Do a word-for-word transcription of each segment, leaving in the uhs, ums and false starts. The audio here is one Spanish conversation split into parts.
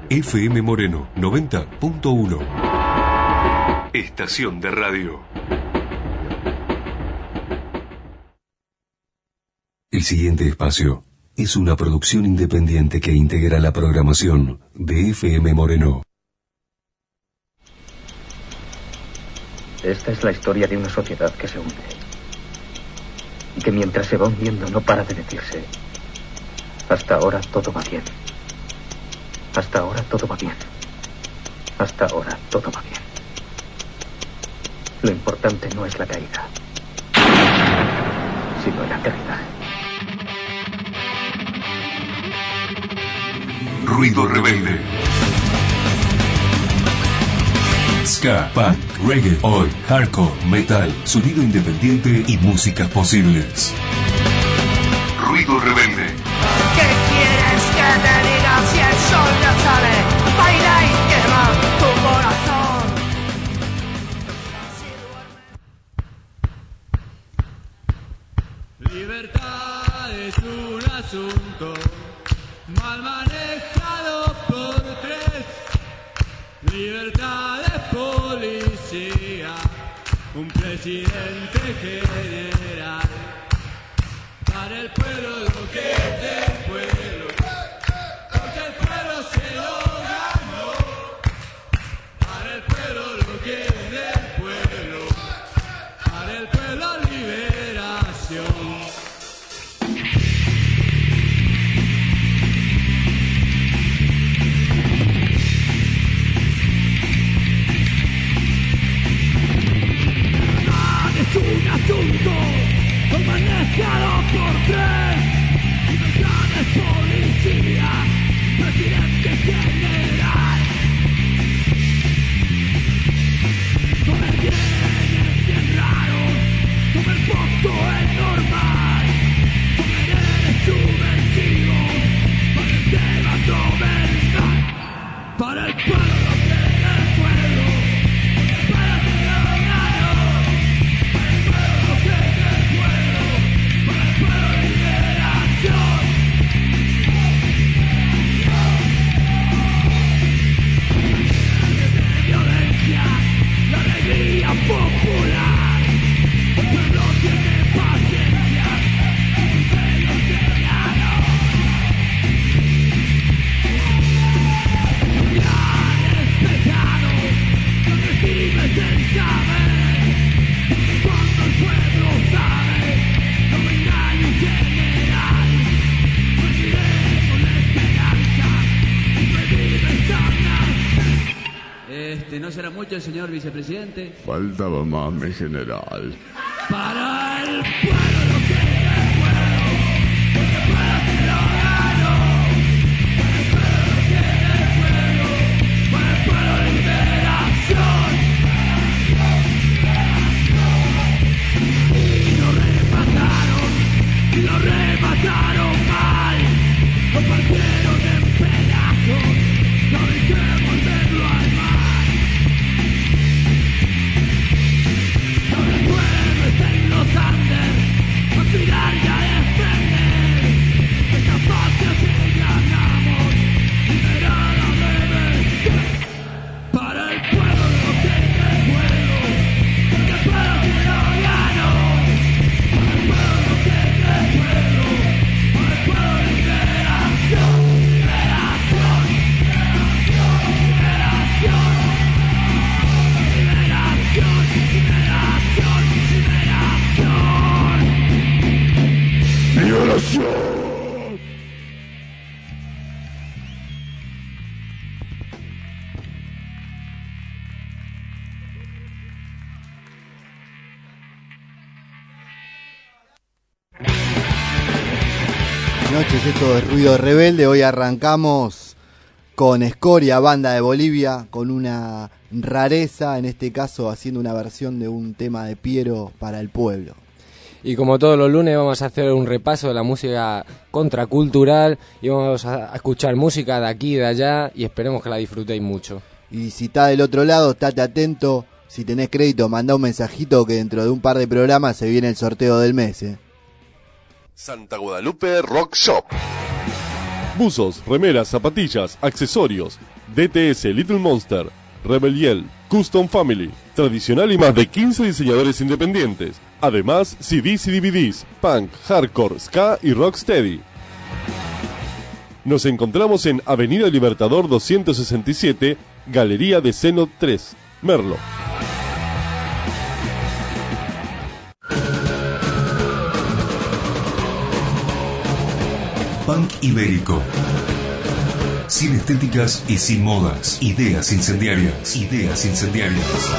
F M Moreno noventa punto uno. Estación de radio. El siguiente espacio es una producción independiente que integra la programación de F M Moreno. Esta es la historia de una sociedad que se hunde y que mientras se va hundiendo no para de decirse: hasta ahora todo va bien, hasta ahora todo va bien, hasta ahora todo va bien. Lo importante no es la caída, sino el aterrizaje. Ruido rebelde. Ska, punk, reggae, oi, hardcore, metal, sonido independiente y músicas posibles. Ruido rebelde. ¿Qué quieres que te diga si el sol ya sale? Baila y quema tu corazón. Libertad es un asunto mal manejado por tres. Libertad de policía, un presidente general. Para el pueblo lo que es del pueblo, porque el pueblo se lo ganó. Para el pueblo lo que es del pueblo, para el pueblo liberación. Es un asunto manejado por tres. Libertad de policía, presidente general. Con el bien es bien raro, con el poco es normal. Con el eres subversivo, para el tema gobernal. Para el pueblo lo que es el pueblo, para el pueblo que lo ganó. Para el pueblo lo que es el pueblo, para el pueblo liberación. De violencia, la alegría popular. El pueblo tiene paciencia, el pueblo se ganó. Ya despejado, no recibes el saber. Cuando el pueblo sabe, no me engaño en general. Viviré con esperanza, me vives a nacer. Este, ¿no será mucho, señor vicepresidente? Faltaba más, mi general. Para el pueblo lo que es el pueblo, porque el pueblo se lo ganó. Para el pueblo lo que es el pueblo, para el pueblo liberación. Y lo remataron, y lo remataron mal. Lo partieron en pedazos, no hay que volverlo a armar. Sobre el pueblo está en los Andes, a cuidar y a defender. Esta patria que ganamos, liberada debe ser. Para el pueblo lo que es el pueblo, porque el pueblo que lo ganó. Para el pueblo lo que es el pueblo, para el pueblo liberación, liberación, liberación, liberación, liberación, liberación, liberación. Buenas noches, esto es Ruido Rebelde. Hoy arrancamos con Escoria, banda de Bolivia, con una rareza, en este caso haciendo una versión de un tema de Piero para el pueblo. Y como todos los lunes vamos a hacer un repaso de la música contracultural y vamos a escuchar música de aquí y de allá y esperemos que la disfrutéis mucho. Y si está del otro lado, estate atento. Si tenés crédito, mandá un mensajito que dentro de un par de programas se viene el sorteo del mes, ¿eh? Santa Guadalupe Rock Shop. buzos, remeras, zapatillas, accesorios. D T S, Little Monster, Rebel Yell, Custom Family, tradicional y más de quince diseñadores independientes. Además, C Ds y D V Ds, punk, hardcore, ska y rocksteady. Nos encontramos en Avenida Libertador doscientos sesenta y siete, Galería de Seno tres, Merlo. Punk ibérico. Sin estéticas y sin modas. Ideas incendiarias. Ideas incendiarias.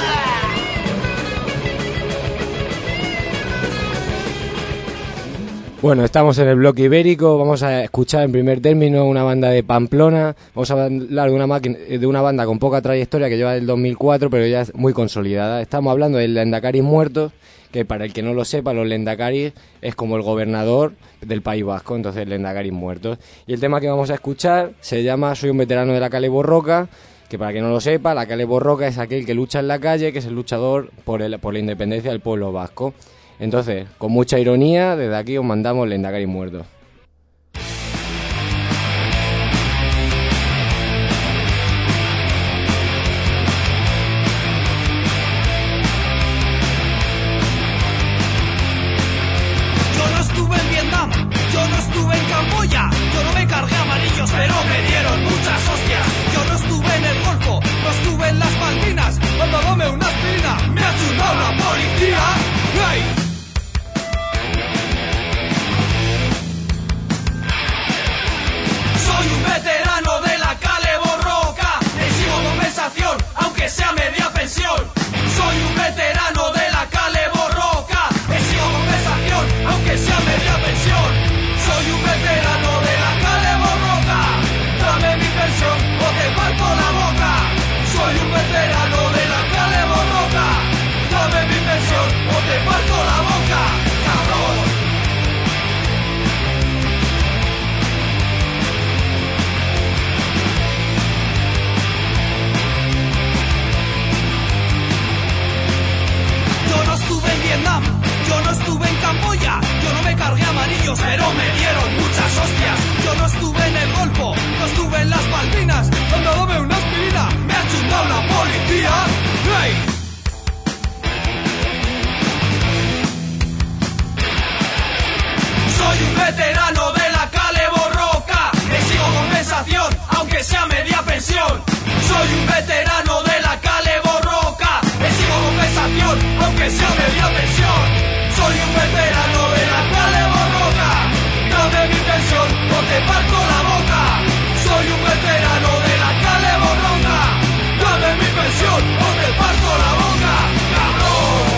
Bueno, estamos en el bloque ibérico, vamos a escuchar en primer término una banda de Pamplona, vamos a hablar de una, máquina, de una banda con poca trayectoria que lleva del dos mil cuatro, pero ya es muy consolidada. Estamos hablando de Lendacaris Muertos, que para el que no lo sepa, los Lendacaris es como el gobernador del País Vasco, entonces Lendacaris Muertos. Y el tema que vamos a escuchar se llama Soy un veterano de la Kale Borroka, que para el que no lo sepa, la Kale Borroka es aquel que lucha en la calle, que es el luchador por, el, por la independencia del pueblo vasco. Entonces, con mucha ironía, desde aquí os mandamos Lendacaris Muertos. Yo no estuve en Vietnam, yo no estuve en Camboya, yo no me cargué amarillos, pero me dieron muchas hostias. Yo no estuve en el Golfo, no estuve en las Malvinas, cuando dame una aspirina, me ha chutado la policía. ¡Hey! Soy un veterano de la Kale Borroka, exijo compensación, aunque sea media pensión. Soy un veterano de la Kale Borroka, exijo compensación, aunque sea media pensión. Soy un veterano de la Kale Borroka, dame mi pensión o te parto la boca. Soy un veterano de la Kale Borroka, dame mi pensión o te parto la boca, cabrón. Yo no estuve en Vietnam, yo no estuve en Camboya, yo no me cargué amarillos, pero me dieron muchas hostias. Yo no estuve en el Golfo, no estuve en las Malvinas, cuando dame una aspirina, me ha chutado la policía. ¡Hey! Soy un veterano de la Kale Borroka, exijo compensación, aunque sea media pensión. Soy un veterano de la Kale Borroka, exijo compensación, aunque sea media pensión. Soy un veterano de la Kale Borroka, dame mi pensión o te parto la boca. Soy un veterano de la Kale Borroka, dame mi pensión o te parto la boca, cabrón.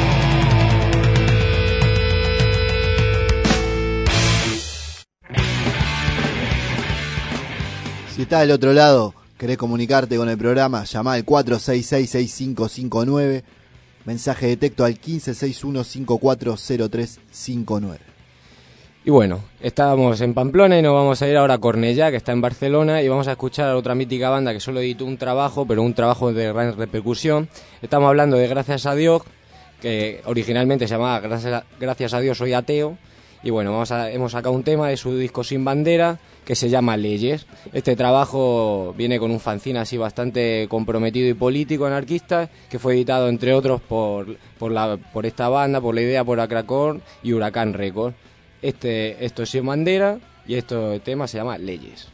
Si estás del otro lado, querés comunicarte con el programa, llamá al cuatro seis seis, seis cinco cinco nueve, mensaje de texto al quince sesenta y uno cincuenta y cuatro cero tres cincuenta y nueve. Y bueno, estábamos en Pamplona y nos vamos a ir ahora a Cornellá, que está en Barcelona, y vamos a escuchar a otra mítica banda que solo editó un trabajo, pero un trabajo de gran repercusión. Estamos hablando de Gracias a Dios, que originalmente se llamaba Gracias a, Gracias a Dios soy ateo. Y bueno, vamos a, hemos sacado un tema de su disco Sin Bandera, que se llama Leyes. Este trabajo viene con un fanzine así bastante comprometido y político, anarquista, que fue editado entre otros por, por, la, por esta banda, por la idea, por Acracor y Huracán Records. Este, esto es Sin Bandera y este tema se llama Leyes.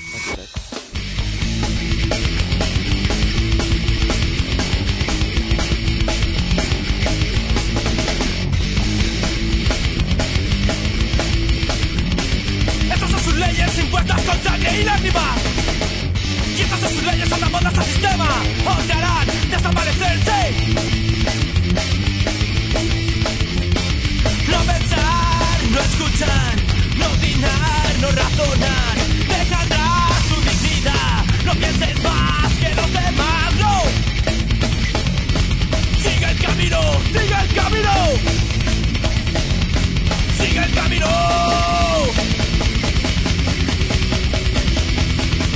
Estas son sus leyes impuestas con sangre y lágrimas. Y estas son sus leyes andamonas al sistema. O te harán desaparecerse. No pensar, no escuchar, no opinar, no razonar. Deja atrás su dignidad. No pienses más que los demás, no. Sigue el camino, sigue el camino. Sigue el camino.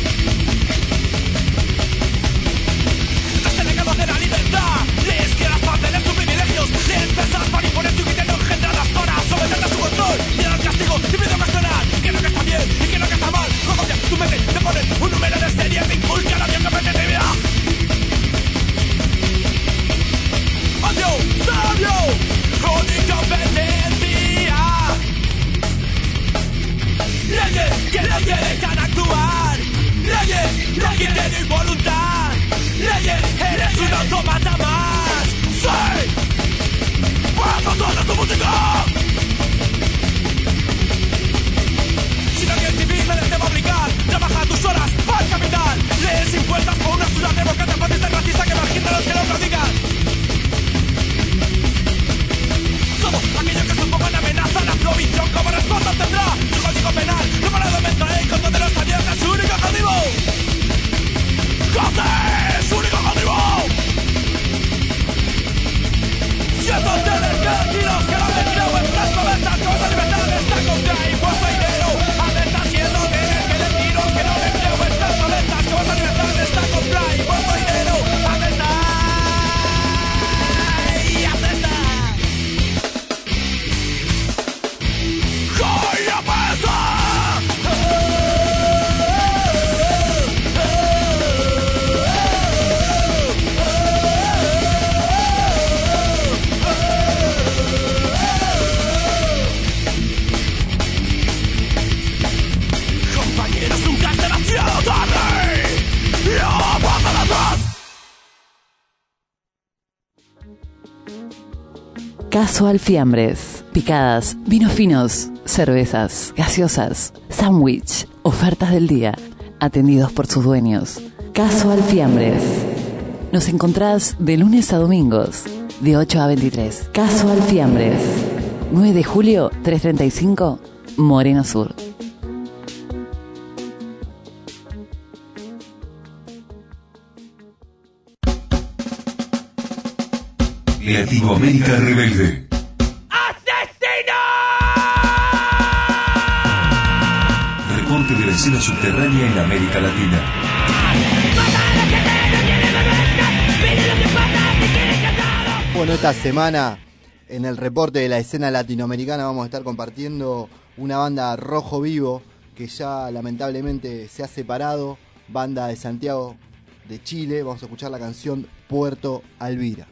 no criterio y voluntad. Leyes, eres un autómata más. Sí, puedo toda tu música. Si no quieres vivir, me debo obligar. Trabaja tus horas al capital. Lees impuestas por una ciudad democrática fascista y racista que margina a los que no lo digan. Somos aquellos que se pongan amenaza. La provisión como respuesta tendrá su código penal. No para de aumentar el costo de los camiones, es su único objetivo. ¡José! ¡Es su único objetivo! Siento tener que deciros que la mentira vuestras promesas con la libertad está contra impuesto y dinero. Está siendo tener que deciros que no me creo vuestras promesas con la libertad está contra impuesto y dinero. ¡Atenta! ¡Y atenta! ¡Joy apesta! Casual Fiambres, picadas, vinos finos, cervezas, gaseosas, sándwich, ofertas del día, atendidos por sus dueños. Casual Fiambres. Nos encontrás de lunes a domingos, de ocho a veintitrés. Casual Fiambres. nueve de julio, trescientos treinta y cinco, Moreno Sur. Latinoamérica Rebelde. ¡Asesino! Reporte de la escena subterránea en América Latina. Bueno, esta semana en el reporte de la escena latinoamericana vamos a estar compartiendo una banda Rojo Vivo que ya lamentablemente se ha separado, banda de Santiago de Chile. Vamos a escuchar la canción Puerto Alvira.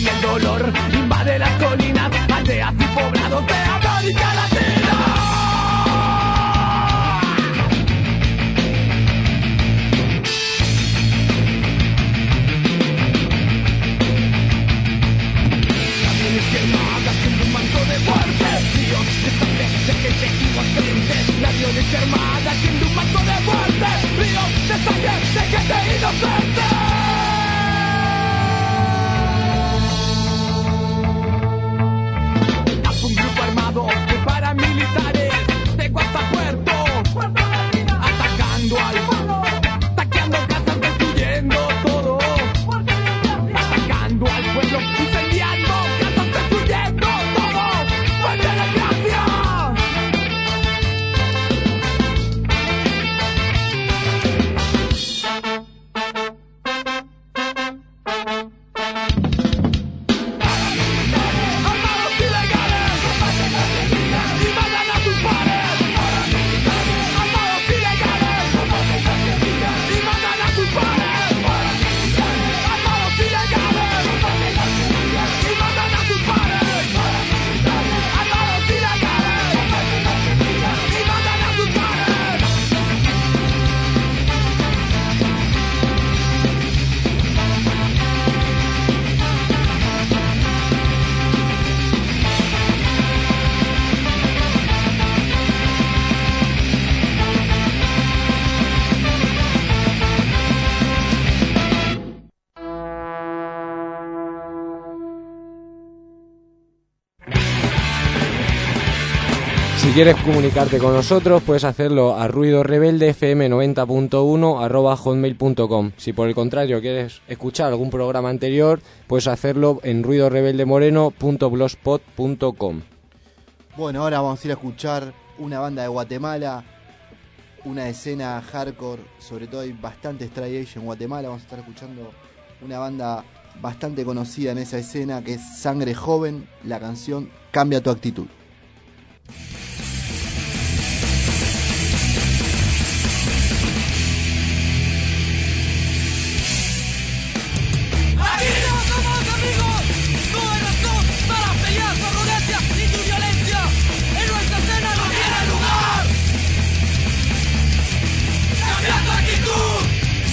Invade las colinas, aldeas y poblados de América Latina. Si quieres comunicarte con nosotros, puedes hacerlo a ruido rebelde f m noventa punto uno arroba hotmail punto com. Si por el contrario quieres escuchar algún programa anterior, puedes hacerlo en ruido rebelde moreno punto blogspot punto com. Bueno, ahora vamos a ir a escuchar una banda de Guatemala, una escena hardcore, sobre todo hay bastante Straight Edge en Guatemala. Vamos a estar escuchando una banda bastante conocida en esa escena, que es Sangre Joven, la canción Cambia tu actitud. Aquí no somos amigos, no hay razón para pelear por arrogancia y tu violencia. En nuestra escena no tiene lugar. Cambia tu actitud.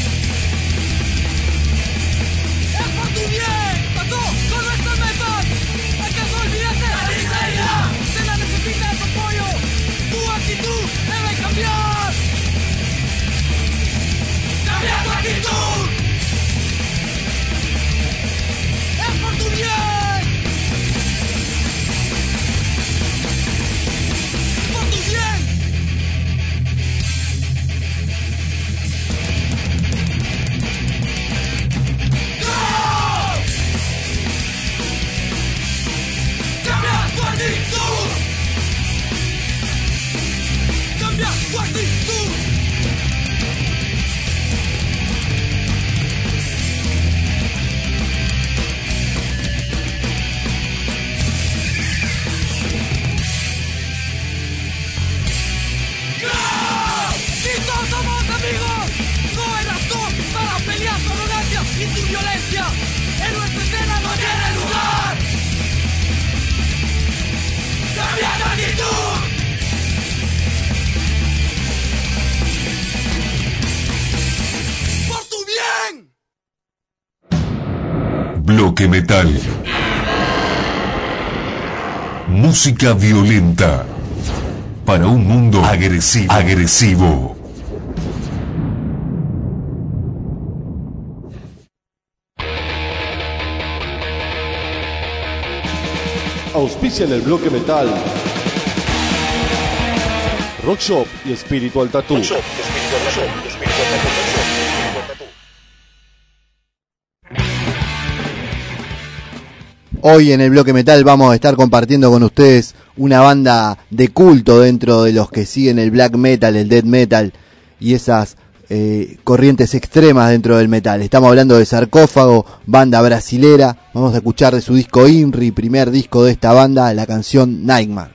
Es por tu bien, pasó con nuestras metas. ¿Acaso olvidaste la miseria? Se la necesita tu apoyo. Tu actitud debe cambiar. Cambia tu actitud. Es por tu bien. Por tu bien. ¡No! Cambia tu actitud. Cambia tu actitud. Si todos somos amigos, no hay razón para pelear tu arrogancia y tu violencia. En nuestra escena no tiene lugar. Cambia tu actitud. Por tu bien. Bloque Metal. Música violenta para un mundo agresivo. agresivo. Auspicia en el bloque metal Rock Shop y Spiritual Tattoo. Hoy en el bloque metal vamos a estar compartiendo con ustedes una banda de culto dentro de los que siguen el black metal, el death metal y esas eh, corrientes extremas dentro del metal. Estamos hablando de Sarcófago, banda brasilera. Vamos a escuchar de su disco INRI, primer disco de esta banda, la canción Nightmare.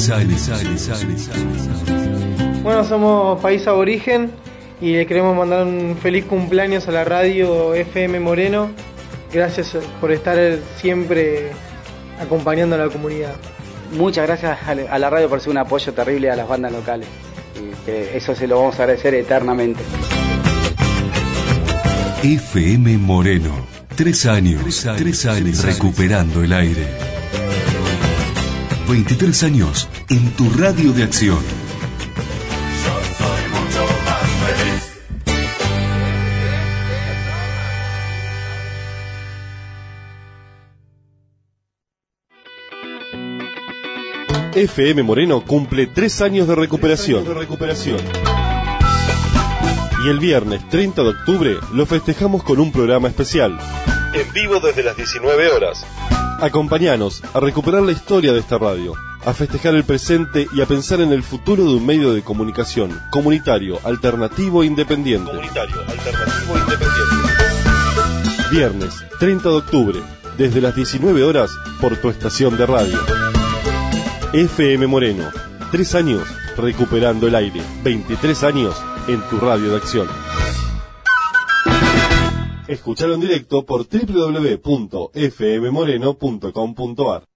Tres años. Bueno, somos País Aborigen y le queremos mandar un feliz cumpleaños a la radio F M Moreno. Gracias por estar siempre acompañando a la comunidad. Muchas gracias a la radio por ser un apoyo terrible a las bandas locales. Y que eso se lo vamos a agradecer eternamente. F M Moreno. Tres años. Tres años, tres años recuperando el aire. veintitrés años en tu radio de acción. F M Moreno cumple tres años de recuperación. de recuperación. Y el viernes treinta de octubre lo festejamos con un programa especial. En vivo desde las diecinueve horas. Acompáñanos a recuperar la historia de esta radio, a festejar el presente y a pensar en el futuro de un medio de comunicación comunitario, alternativo e independiente. Comunitario, alternativo e independiente. Viernes treinta de octubre, desde las diecinueve horas, por tu estación de radio. F M Moreno, tres años recuperando el aire, veintitrés años en tu radio de acción. Escuchalo en directo por doble u doble u doble u punto f m moreno punto com punto a r.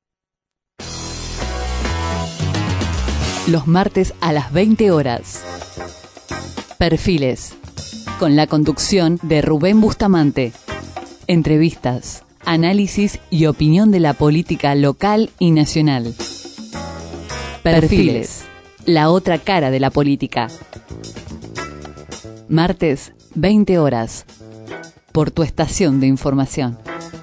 Los martes a las veinte horas. Perfiles. Con la conducción de Rubén Bustamante. Entrevistas, análisis y opinión de la política local y nacional. Perfiles. La otra cara de la política. Martes, veinte horas. Por tu estación de información.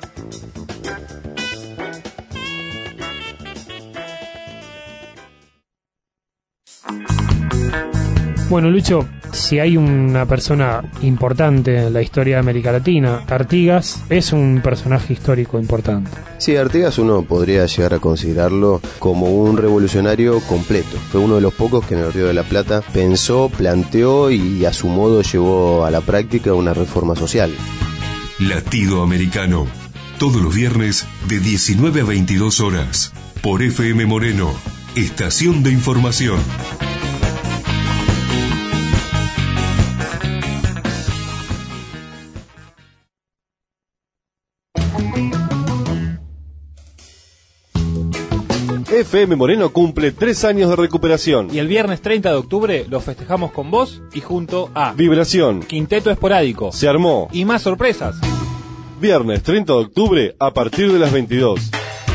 Bueno, Lucho, si hay una persona importante en la historia de América Latina, Artigas es un personaje histórico importante. Sí, Artigas uno podría llegar a considerarlo como un revolucionario completo. Fue uno de los pocos que en el Río de la Plata pensó, planteó y a su modo llevó a la práctica una reforma social. Latido Americano, todos los viernes de diecinueve a veintidós horas, por F M Moreno, estación de información. F M Moreno cumple tres años de recuperación. Y el viernes treinta de octubre lo festejamos con vos y junto a Vibración, Quinteto Esporádico, Se Armó y más sorpresas. Viernes treinta de octubre a partir de las veintidós.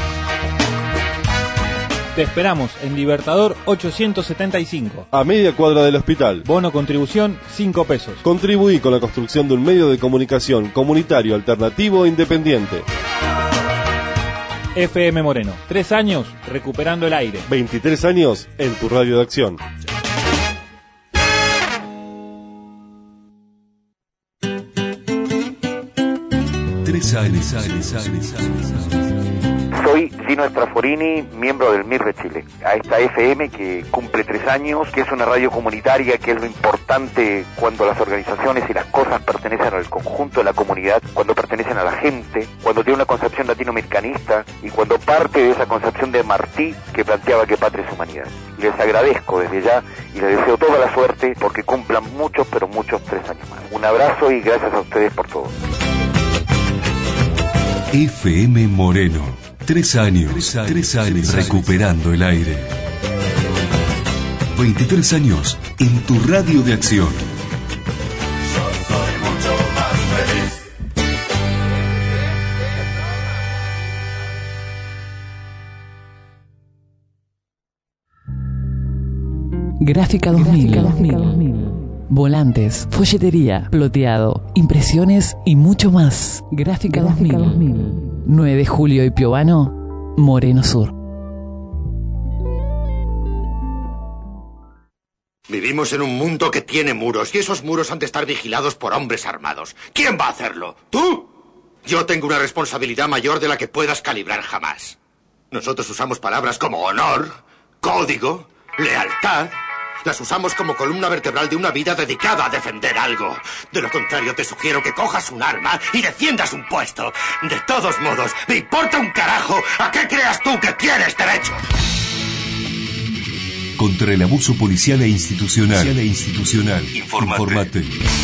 Te esperamos en Libertador ochocientos setenta y cinco. A media cuadra del hospital. Bono contribución cinco pesos. Contribuí con la construcción de un medio de comunicación comunitario, alternativo e independiente. F M Moreno, tres años recuperando el aire. veintitrés años en tu radio de acción. Tres años, años, años, años. Soy Gino Straforini, miembro del M I R de Chile. A esta F M que cumple tres años, que es una radio comunitaria, que es lo importante cuando las organizaciones y las cosas pertenecen al conjunto de la comunidad, cuando pertenecen a la gente, cuando tiene una concepción latinoamericanista y cuando parte de esa concepción de Martí que planteaba que patria es humanidad. Les agradezco desde ya y les deseo toda la suerte porque cumplan muchos, pero muchos tres años más. Un abrazo y gracias a ustedes por todo. F M Moreno. Tres años, tres años, tres años recuperando el aire. veintitrés años en tu radio de acción. Yo soy mucho más feliz. Gráfica dos mil. Volantes, folletería, ploteado, impresiones y mucho más. Gráfica dos mil. nueve de julio y Piovano, Moreno Sur. Vivimos en un mundo que tiene muros y esos muros han de estar vigilados por hombres armados. ¿Quién va a hacerlo? ¿Tú? Yo tengo una responsabilidad mayor de la que puedas calibrar jamás. Nosotros usamos palabras como honor, código, lealtad. Las usamos como columna vertebral de una vida dedicada a defender algo. De lo contrario, te sugiero que cojas un arma y defiendas un puesto. De todos modos, me importa un carajo a qué creas tú que tienes derecho. contra el abuso policial e institucional. E institucional. Informate. Informate.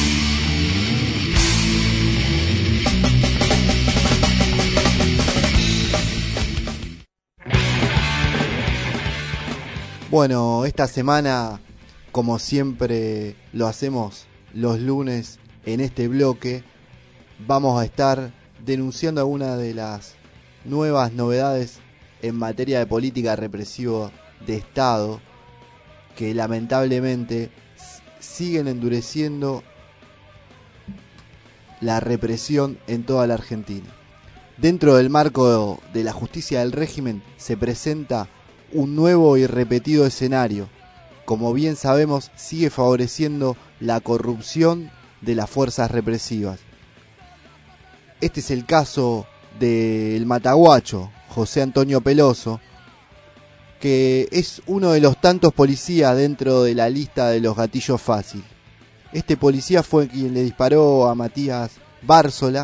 Bueno, esta semana, como siempre lo hacemos los lunes en este bloque, vamos a estar denunciando algunas de las nuevas novedades en materia de política represiva de Estado que lamentablemente siguen endureciendo la represión en toda la Argentina. Dentro del marco de la justicia del régimen se presenta un nuevo y repetido escenario. Como bien sabemos, sigue favoreciendo la corrupción de las fuerzas represivas. Este es el caso del mataguacho, José Antonio Peloso, que es uno de los tantos policías dentro de la lista de los gatillos fácil. Este policía fue quien le disparó a Matías Bárzola,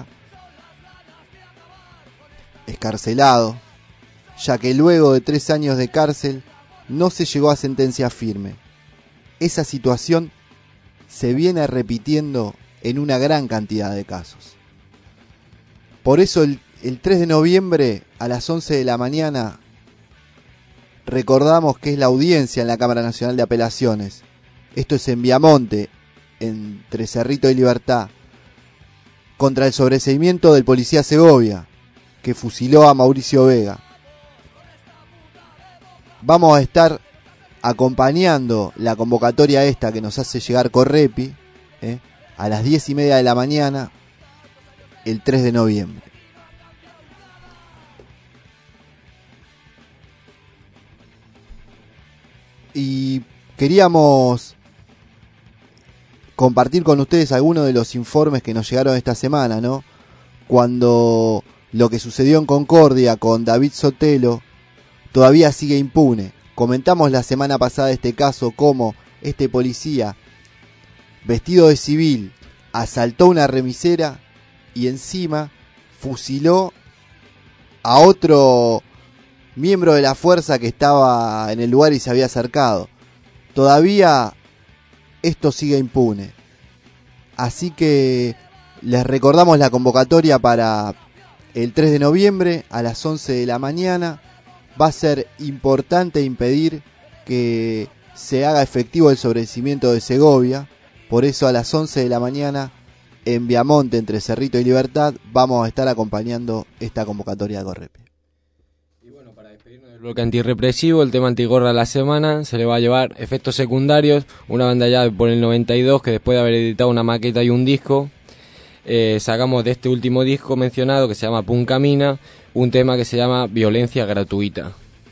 excarcelado, ya que luego de tres años de cárcel no se llegó a sentencia firme. Esa situación se viene repitiendo en una gran cantidad de casos. Por eso el, el tres de noviembre a las once de la mañana recordamos que es la audiencia en la Cámara Nacional de Apelaciones. Esto es en Viamonte, entre Cerrito y Libertad, contra el sobreseimiento del policía Segovia, que fusiló a Mauricio Vega. Vamos a estar acompañando la convocatoria esta que nos hace llegar Correpi, ¿eh? a las diez y media de la mañana, el tres de noviembre. Y queríamos compartir con ustedes algunos de los informes que nos llegaron esta semana, ¿no? Cuando lo que sucedió en Concordia con David Sotelo todavía sigue impune. Comentamos la semana pasada este caso, cómo este policía, vestido de civil, asaltó una remisera y encima fusiló a otro miembro de la fuerza que estaba en el lugar y se había acercado. Todavía esto sigue impune. Así que les recordamos la convocatoria para el tres de noviembre a las once de la mañana. Va a ser importante impedir que se haga efectivo el sobreseimiento de Segovia. Por eso a las once de la mañana en Viamonte, entre Cerrito y Libertad, vamos a estar acompañando esta convocatoria de Correpi. Y bueno, para despedirnos del bloque antirrepresivo, el tema antigorra de la semana se le va a llevar Efectos Secundarios, una banda ya por el noventa y dos que después de haber editado una maqueta y un disco, eh, sacamos de este último disco mencionado que se llama Pum Camina, un tema que se llama Violencia Gratuita.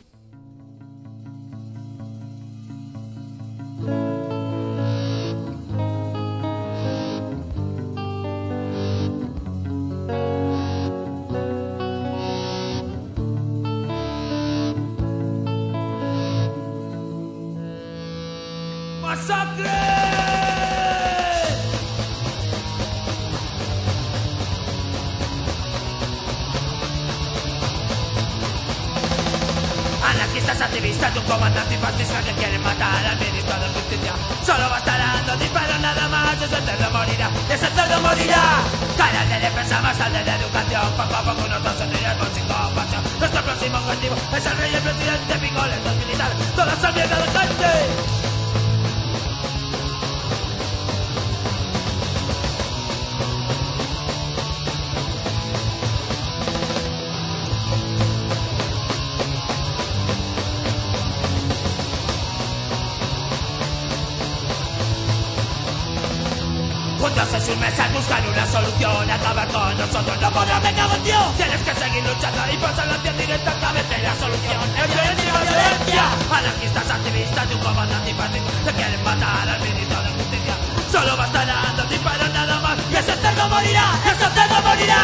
¡Masacre! Anarquistas activistas de un comandante fascista que quieren matar al ministro de Justicia. Solo bastarán dos disparos nada más, ese cerdo morirá, ese cerdo morirá. Cara de defensa más al de la educación, poco a poco unos dos sentirán con psicopatía. Nuestro próximo objetivo es el rey y el presidente, picoles, los militares, todos son mierda de gente. Juntos en sus mesas buscan una solución. Acabar con nosotros no podrá, me cago en Dios. Tienes que seguir luchando y pasar la acción directa a través de la solución. ¡Es violencia, violencia! Anarquistas, activistas de un comandante fascista que quieren matar al ministro de Justicia. Solo bastarán dos disparos nada más y ese cerdo morirá, ese cerdo morirá.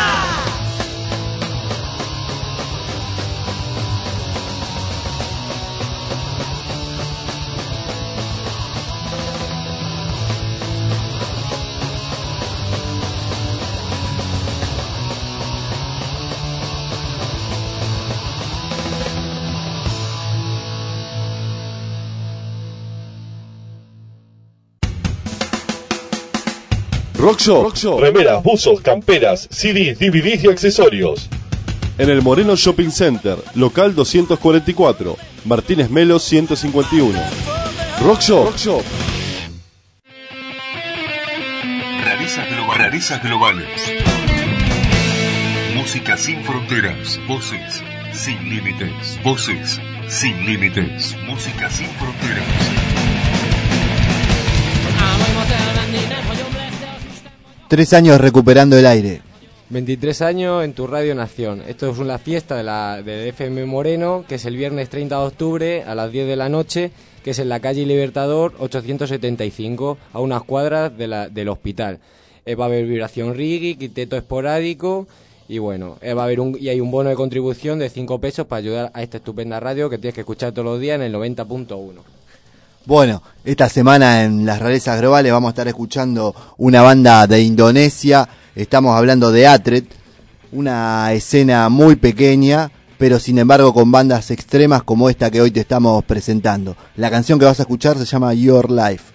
Rock Shop. Rock Shop. Remeras, buzos, camperas, C Ds, D V Ds y accesorios. En el Moreno Shopping Center, local doscientos cuarenta y cuatro, Martínez Melo ciento cincuenta y uno. Rock Shop. Rock Shop. Rarezas globales. Rarezas globales. Música sin fronteras. Voces sin límites. Voces sin límites. Música sin fronteras. Tres años recuperando el aire. veintitrés años en tu Radio Nación. Esto es una fiesta de la de F M Moreno, que es el viernes treinta de octubre a las diez de la noche, que es en la calle Libertador ochocientos setenta y cinco, a unas cuadras de la, del hospital. Eh, va a haber vibración reggae, quinteto esporádico y bueno, eh, va a haber un, y hay un bono de contribución de cinco pesos para ayudar a esta estupenda radio que tienes que escuchar todos los días en el noventa punto uno. Bueno, esta semana en las rarezas globales vamos a estar escuchando una banda de Indonesia. Estamos hablando de Atret, una escena muy pequeña, pero sin embargo con bandas extremas como esta que hoy te estamos presentando. La canción que vas a escuchar se llama Your Life.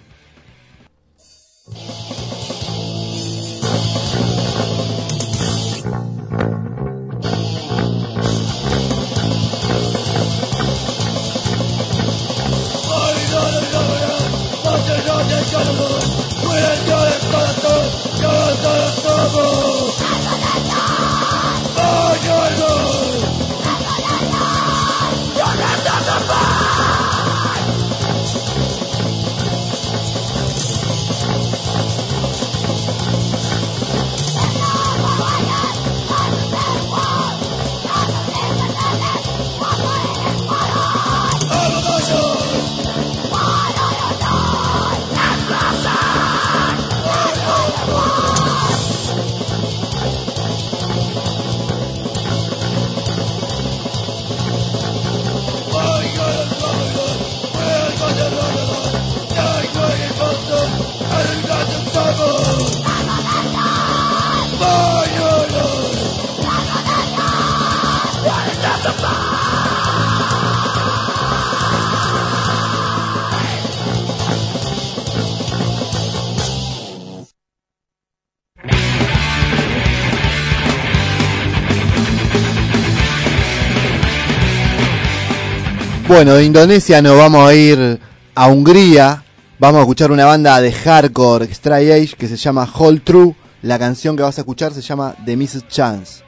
Bueno, de Indonesia nos vamos a ir a Hungría. Vamos a escuchar una banda de hardcore Straight Edge que se llama Hold True. La canción que vas a escuchar se llama The Missed Chance.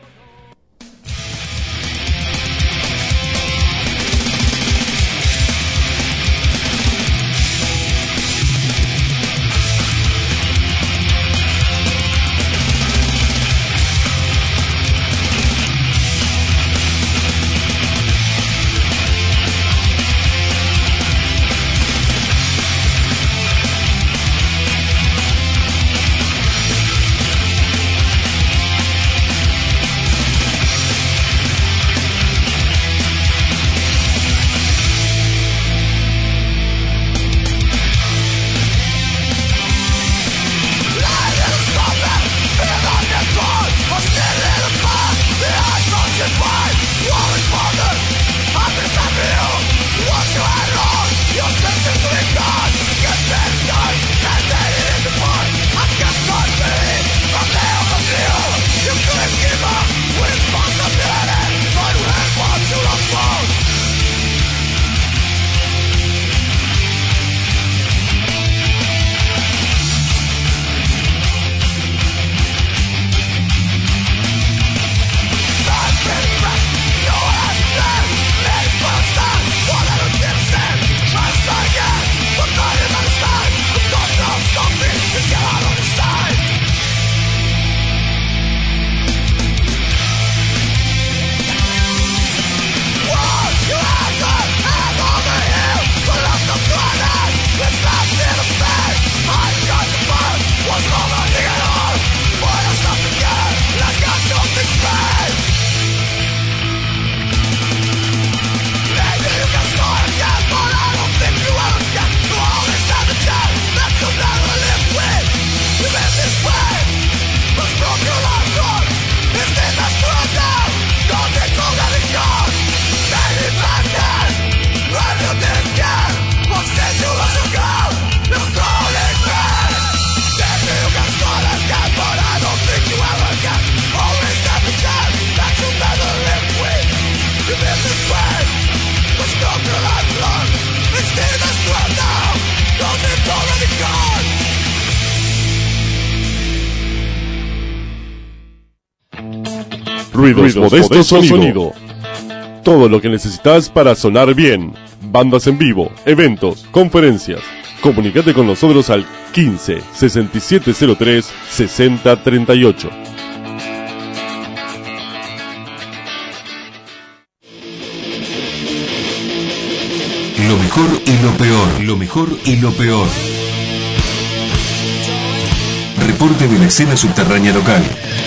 We'll be right back. Ruidos, Modesto, Modesto sonido. sonido. Todo lo que necesitas para sonar bien. Bandas en vivo, eventos, conferencias. Comunicate con nosotros al quince, sesenta y siete cero tres, sesenta treinta y ocho. Lo mejor y lo peor, lo mejor y lo peor. Reporte de la escena subterránea local.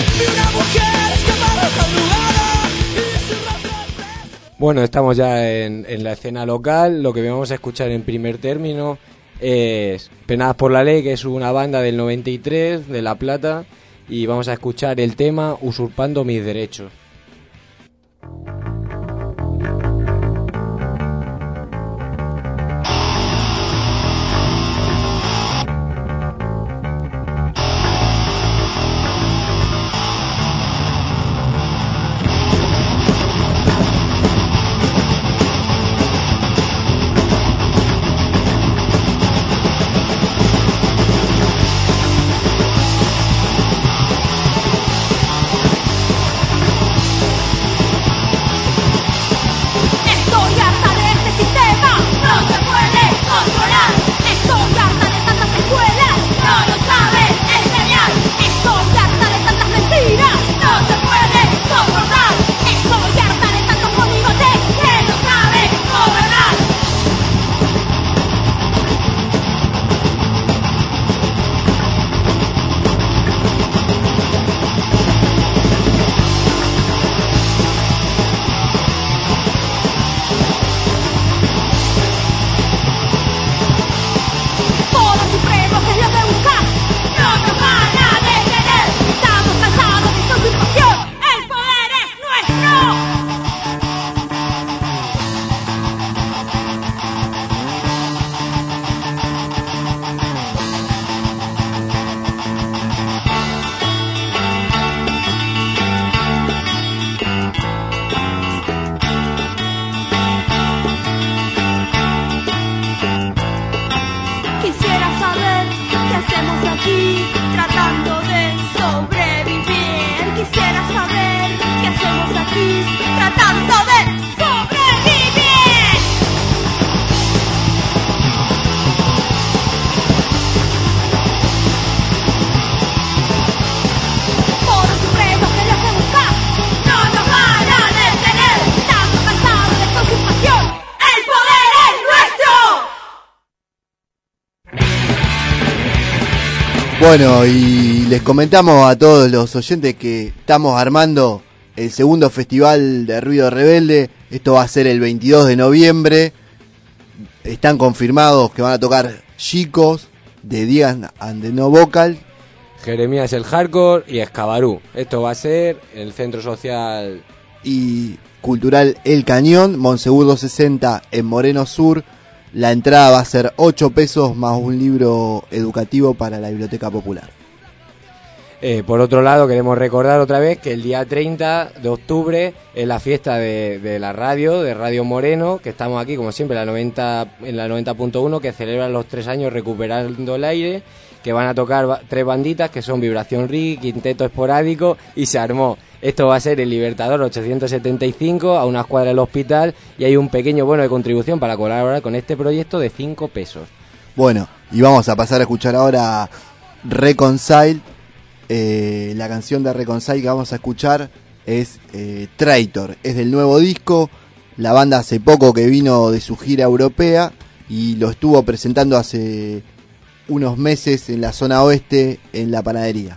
Bueno, estamos ya en, en la escena local. Lo que vamos a escuchar en primer término es Penadas por la Ley, que es una banda del noventa y tres de La Plata, y vamos a escuchar el tema Usurpando mis derechos. Bueno, y les comentamos a todos los oyentes que estamos armando el segundo festival de Ruido Rebelde. Esto va a ser el veintidós de noviembre. Están confirmados que van a tocar Chicos, de Digan and the No Vocal, Jeremías el Hardcore y Escabarú. Esto va a ser el Centro Social y Cultural El Cañón, Monsegur doscientos sesenta en Moreno Sur. La entrada va a ser ocho pesos más un libro educativo para la Biblioteca Popular. Eh, por otro lado, queremos recordar otra vez que el día treinta de octubre es la fiesta de, de la radio, de Radio Moreno, que estamos aquí, como siempre, en la noventa, en la noventa punto uno, que celebran los tres años recuperando el aire, que van a tocar ba- tres banditas, que son Vibración Rig, Quinteto Esporádico y Se Armó. Esto va a ser el Libertador ochocientos setenta y cinco, a unas cuadras del hospital, y hay un pequeño bono de contribución para colaborar con este proyecto de cinco pesos. Bueno, y vamos a pasar a escuchar ahora Reconcile. Eh, la canción de Reconcile que vamos a escuchar es eh, Traitor, es del nuevo disco. La banda hace poco que vino de su gira europea y lo estuvo presentando hace unos meses en la zona oeste, en la Panadería.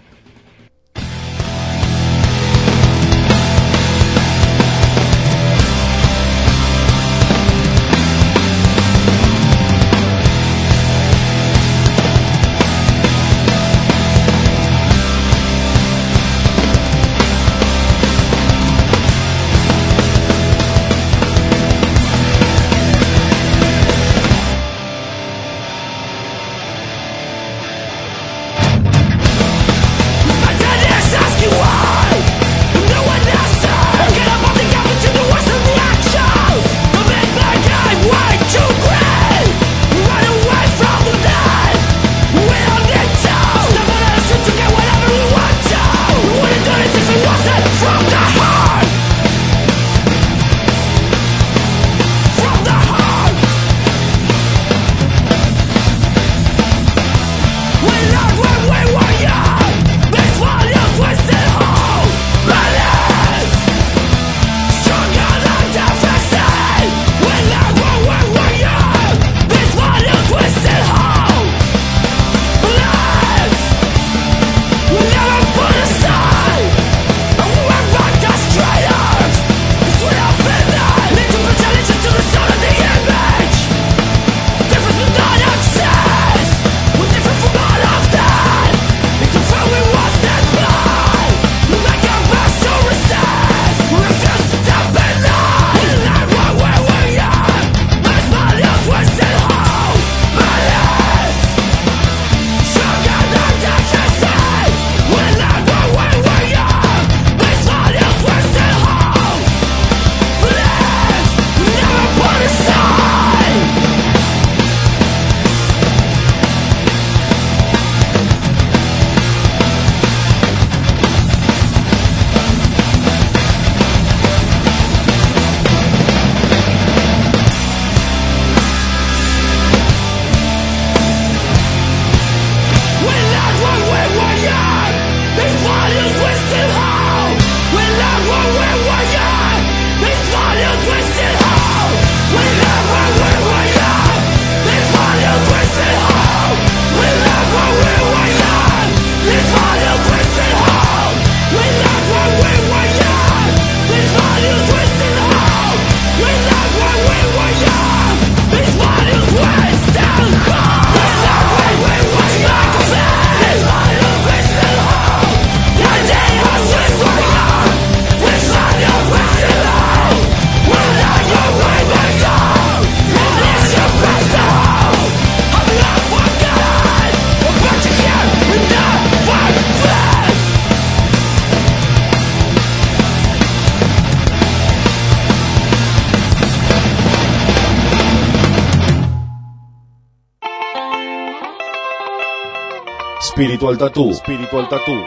Spiritual Tattoo. Spiritual Tattoo.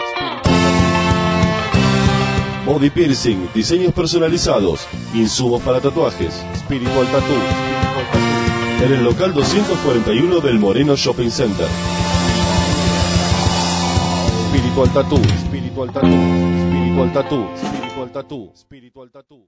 Body piercing, diseños personalizados, insumos para tatuajes. Spiritual Tattoo. En el local doscientos cuarenta y uno del Moreno Shopping Center. Spiritual Tattoo. Spiritual Tattoo. Spiritual Tattoo. Spiritual Tattoo. Spiritual Tattoo.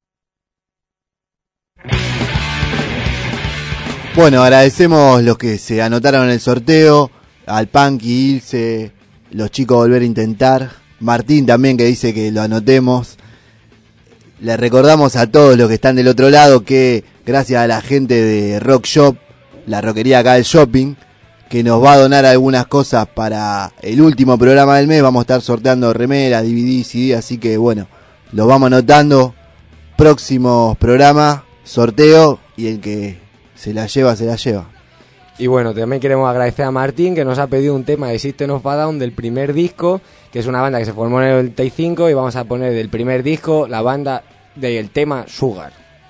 Bueno, agradecemos los que se anotaron en el sorteo, al Punky, Ilse, los chicos Volver a Intentar, Martín también que dice que lo anotemos. Le recordamos a todos los que están del otro lado que gracias a la gente de Rock Shop, la rockería acá del shopping, que nos va a donar algunas cosas para el último programa del mes, vamos a estar sorteando remeras, D V D, C D, así que bueno, los vamos anotando, próximos programas, sorteo, y el que se la lleva, se la lleva. Y bueno, también queremos agradecer a Martín que nos ha pedido un tema de System of a Down del primer disco, que es una banda que se formó en el noventa y cinco, y vamos a poner del primer disco la banda del tema Sugar.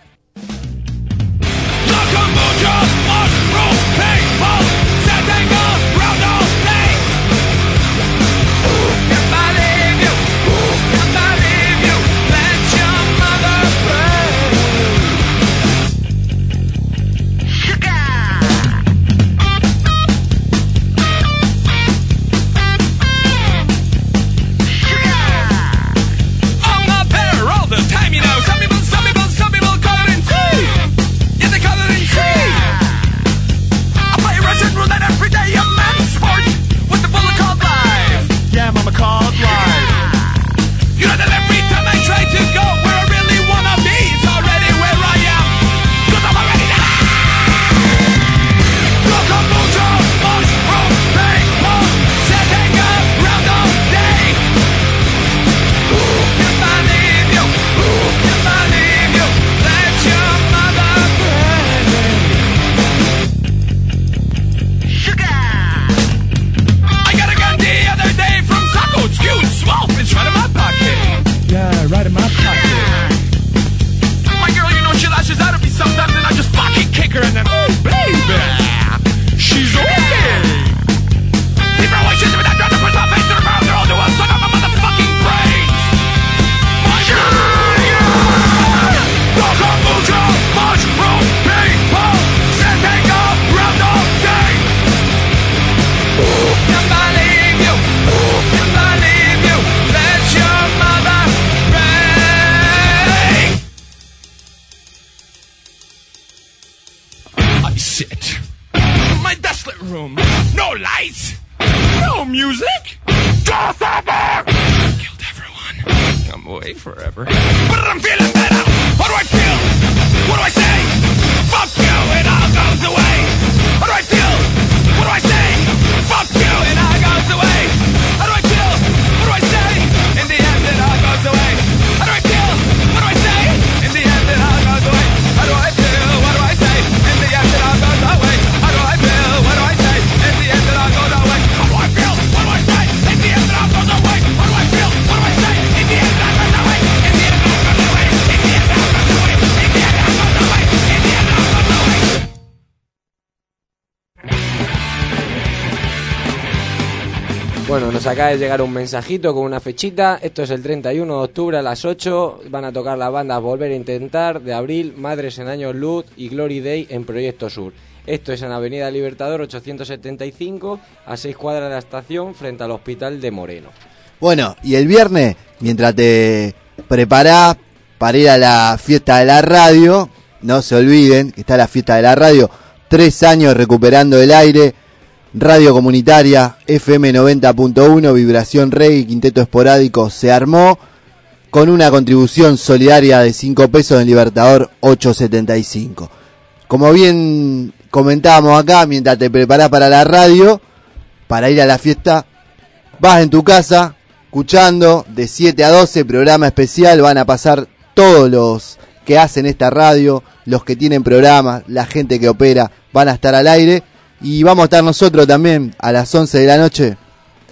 Bueno, nos acaba de llegar un mensajito con una fechita. Esto es el treinta y uno de octubre a las ocho. Van a tocar las bandas Volver a Intentar, de Abril, Madres en Años Luz y Glory Day en Proyecto Sur. Esto es en Avenida Libertador ochocientos setenta y cinco, a seis cuadras de la estación, frente al Hospital de Moreno. Bueno, y el viernes, mientras te preparás para ir a la fiesta de la radio, no se olviden que está la fiesta de la radio, tres años recuperando el aire. Radio comunitaria, F M noventa punto uno, Vibración Reggae, Quinteto Esporádico, se armó con una contribución solidaria de cinco pesos en Libertador ochocientos setenta y cinco. Como bien comentábamos acá, mientras te preparás para la radio, para ir a la fiesta, vas en tu casa, escuchando, de siete a doce, programa especial, van a pasar todos los que hacen esta radio, los que tienen programas, la gente que opera, van a estar al aire. Y vamos a estar nosotros también a las once de la noche.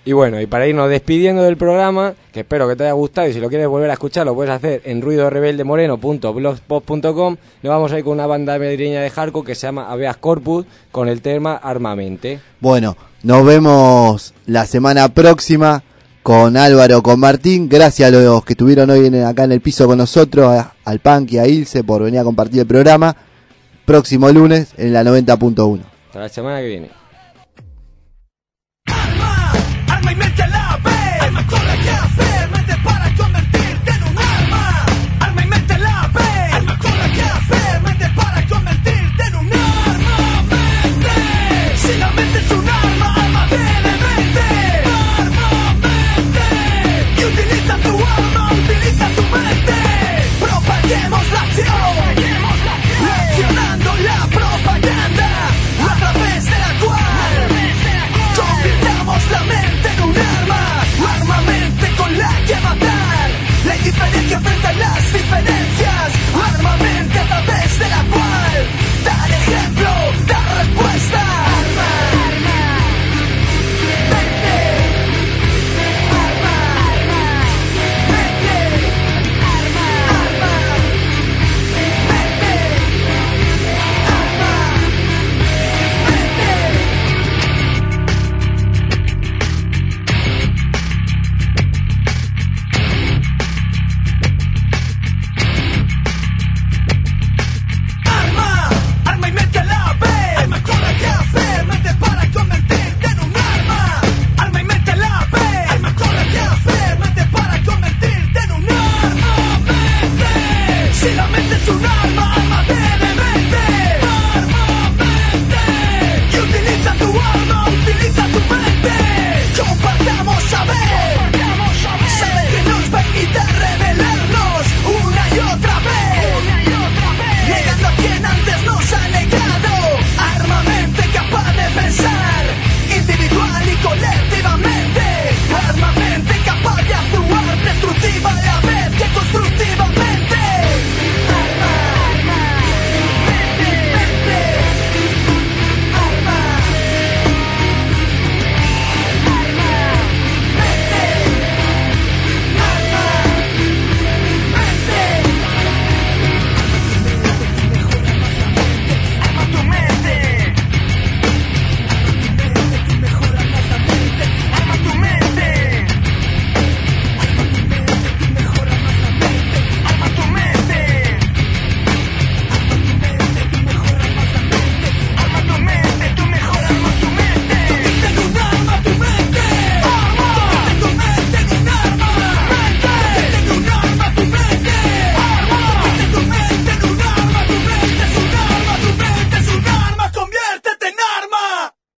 Y bueno, y para irnos despidiendo del programa, que espero que te haya gustado, y si lo quieres volver a escuchar lo puedes hacer en ruido rebelde moreno punto blogspot punto com. Nos vamos a ir con una banda madrileña de hardcore que se llama Habeas Corpus, con el tema Armamente. Bueno, nos vemos la semana próxima con Álvaro, con Martín. Gracias a los que estuvieron hoy en, acá en el piso con nosotros, a, al Punk y a Ilse por venir a compartir el programa. Próximo lunes en la noventa punto uno. Hasta la semana que viene.